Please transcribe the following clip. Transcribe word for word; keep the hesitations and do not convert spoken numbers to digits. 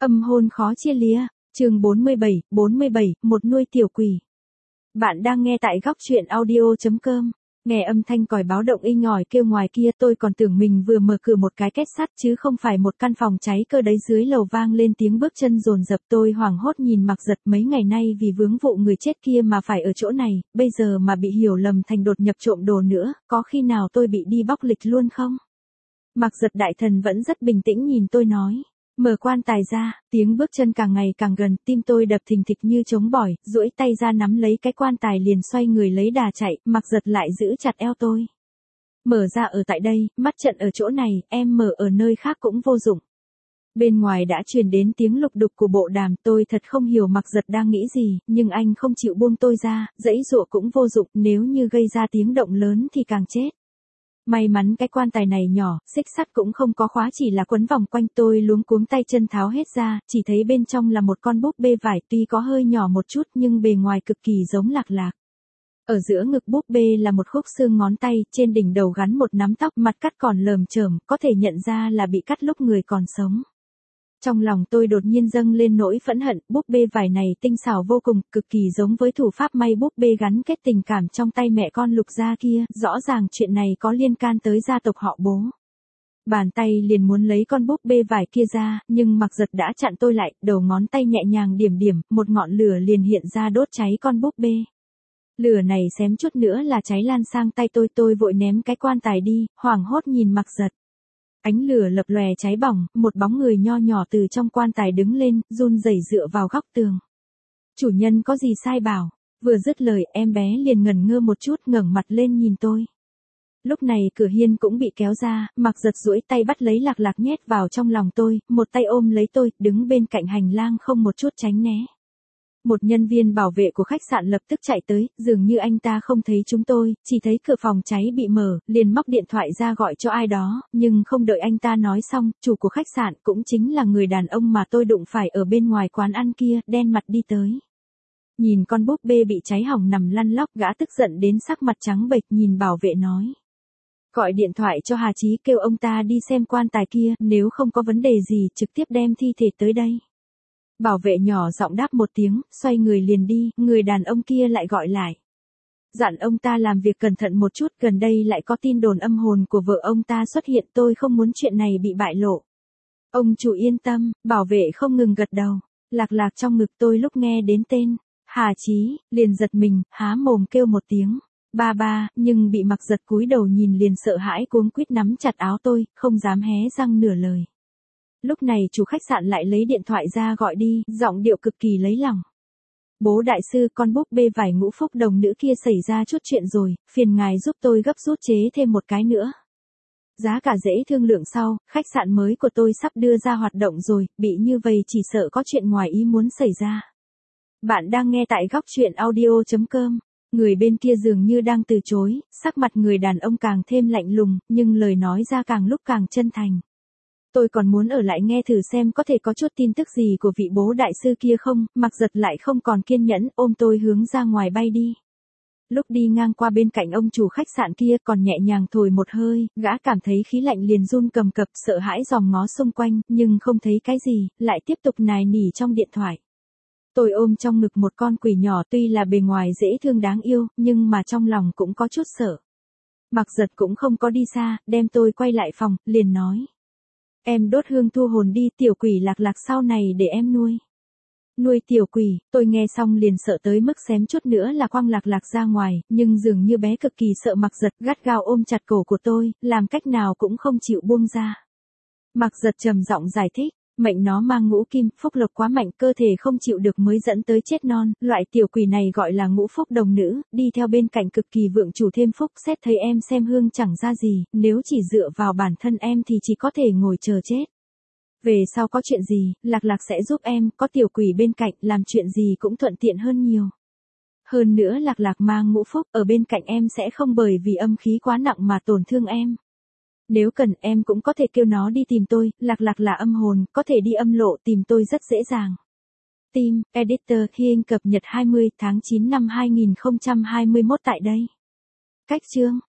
Âm hôn khó chia lìa, chương bốn mươi bảy, bốn mươi bảy, một nuôi tiểu quỷ. Bạn đang nghe tại góc truyện audio chấm com. Nghe âm thanh còi báo động inh ỏi kêu ngoài kia, tôi còn tưởng mình vừa mở cửa một cái két sắt chứ không phải một căn phòng cháy cơ đấy. Dưới lầu vang lên tiếng bước chân dồn dập, tôi hoảng hốt nhìn Mặc Giật. Mấy ngày nay vì vướng vụ người chết kia mà phải ở chỗ này, bây giờ mà bị hiểu lầm thành đột nhập trộm đồ nữa, có khi nào tôi bị đi bóc lịch luôn không? Mặc Giật đại thần vẫn rất bình tĩnh nhìn tôi nói. Mở quan tài ra, tiếng bước chân càng ngày càng gần, tim tôi đập thình thịch như trống bỏi, duỗi tay ra nắm lấy cái quan tài liền xoay người lấy đà chạy. Mặc Giật lại giữ chặt eo tôi. Mở ra ở tại đây, mắt trận ở chỗ này, em mở ở nơi khác cũng vô dụng. Bên ngoài đã truyền đến tiếng lục đục của bộ đàm, tôi thật không hiểu Mặc Giật đang nghĩ gì, nhưng anh không chịu buông tôi ra, giãy giụa cũng vô dụng, nếu như gây ra tiếng động lớn thì càng chết. May mắn cái quan tài này nhỏ, xích sắt cũng không có khóa, chỉ là quấn vòng quanh. Tôi luống cuống tay chân tháo hết ra, chỉ thấy bên trong là một con búp bê vải, tuy có hơi nhỏ một chút nhưng bề ngoài cực kỳ giống Lạc Lạc. Ở giữa ngực búp bê là một khúc xương ngón tay, trên đỉnh đầu gắn một nắm tóc, mặt cắt còn lởm chởm, có thể nhận ra là bị cắt lúc người còn sống. Trong lòng tôi đột nhiên dâng lên nỗi phẫn hận, búp bê vải này tinh xảo vô cùng, cực kỳ giống với thủ pháp may búp bê gắn kết tình cảm trong tay mẹ con Lục gia kia, rõ ràng chuyện này có liên can tới gia tộc họ Bố. Bàn tay liền muốn lấy con búp bê vải kia ra, nhưng Mặc Giật đã chặn tôi lại, đầu ngón tay nhẹ nhàng điểm điểm, một ngọn lửa liền hiện ra đốt cháy con búp bê. Lửa này xém chút nữa là cháy lan sang tay tôi, tôi vội ném cái quan tài đi, hoảng hốt nhìn Mặc Giật. Ánh lửa lập lòe cháy bỏng, một bóng người nho nhỏ từ trong quan tài đứng lên, run rẩy dựa vào góc tường. Chủ nhân có gì sai bảo? Vừa dứt lời, em bé liền ngẩn ngơ một chút, ngẩng mặt lên nhìn tôi. Lúc này cửa hiên cũng bị kéo ra, Mặc Giật duỗi tay bắt lấy Lạc Lạc nhét vào trong lòng tôi, một tay ôm lấy tôi, đứng bên cạnh hành lang không một chút tránh né. Một nhân viên bảo vệ của khách sạn lập tức chạy tới, dường như anh ta không thấy chúng tôi, chỉ thấy cửa phòng cháy bị mở, liền móc điện thoại ra gọi cho ai đó, nhưng không đợi anh ta nói xong, chủ của khách sạn cũng chính là người đàn ông mà tôi đụng phải ở bên ngoài quán ăn kia, đen mặt đi tới. Nhìn con búp bê bị cháy hỏng nằm lăn lóc, gã tức giận đến sắc mặt trắng bệch, nhìn bảo vệ nói. Gọi điện thoại cho Hà Chí, kêu ông ta đi xem quan tài kia, nếu không có vấn đề gì, trực tiếp đem thi thể tới đây. Bảo vệ nhỏ giọng đáp một tiếng, xoay người liền đi, người đàn ông kia lại gọi lại. Dặn ông ta làm việc cẩn thận một chút, gần đây lại có tin đồn âm hồn của vợ ông ta xuất hiện, tôi không muốn chuyện này bị bại lộ. Ông chủ yên tâm, bảo vệ không ngừng gật đầu. Lạc Lạc trong ngực tôi lúc nghe đến tên Hà Chí, liền giật mình, há mồm kêu một tiếng ba ba, nhưng bị Mặc Giật cúi đầu nhìn liền sợ hãi cuống quýt nắm chặt áo tôi, không dám hé răng nửa lời. Lúc này chủ khách sạn lại lấy điện thoại ra gọi đi, giọng điệu cực kỳ lấy lòng. Bố đại sư, con búp bê vải ngũ phúc đồng nữ kia xảy ra chút chuyện rồi, phiền ngài giúp tôi gấp rút chế thêm một cái nữa. Giá cả dễ thương lượng sau, khách sạn mới của tôi sắp đưa ra hoạt động rồi, bị như vậy chỉ sợ có chuyện ngoài ý muốn xảy ra. Bạn đang nghe tại góc truyện audio chấm com. Người bên kia dường như đang từ chối, sắc mặt người đàn ông càng thêm lạnh lùng, nhưng lời nói ra càng lúc càng chân thành. Tôi còn muốn ở lại nghe thử xem có thể có chút tin tức gì của vị bố đại sư kia không. Mặc Giật lại không còn kiên nhẫn, ôm tôi hướng ra ngoài bay đi. Lúc đi ngang qua bên cạnh ông chủ khách sạn kia còn nhẹ nhàng thổi một hơi, gã cảm thấy khí lạnh liền run cầm cập, sợ hãi dòm ngó xung quanh, nhưng không thấy cái gì, lại tiếp tục nài nỉ trong điện thoại. Tôi ôm trong ngực một con quỷ nhỏ, tuy là bề ngoài dễ thương đáng yêu, nhưng mà trong lòng cũng có chút sợ. Mặc Giật cũng không có đi xa, đem tôi quay lại phòng, liền nói. Em đốt hương thu hồn đi, tiểu quỷ Lạc Lạc sau này để em nuôi. Nuôi tiểu quỷ, tôi nghe xong liền sợ tới mức xém chút nữa là quăng Lạc Lạc ra ngoài, nhưng dường như bé cực kỳ sợ Mặc Giật, gắt gao ôm chặt cổ của tôi, làm cách nào cũng không chịu buông ra. Mặc Giật trầm giọng giải thích, mệnh nó mang ngũ kim, phúc lộc quá mạnh, cơ thể không chịu được mới dẫn tới chết non, loại tiểu quỷ này gọi là ngũ phúc đồng nữ, đi theo bên cạnh cực kỳ vượng chủ thêm phúc, xét thấy em xem hương chẳng ra gì, nếu chỉ dựa vào bản thân em thì chỉ có thể ngồi chờ chết. Về sau có chuyện gì, Lạc Lạc sẽ giúp em, có tiểu quỷ bên cạnh, làm chuyện gì cũng thuận tiện hơn nhiều. Hơn nữa Lạc Lạc mang ngũ phúc, ở bên cạnh em sẽ không bởi vì âm khí quá nặng mà tổn thương em. Nếu cần em cũng có thể kêu nó đi tìm tôi, Lạc Lạc là âm hồn, có thể đi âm lộ tìm tôi rất dễ dàng. Team, Editor, Hiên cập nhật hai mươi tháng chín năm hai nghìn không trăm hai mươi mốt tại đây. Cách chương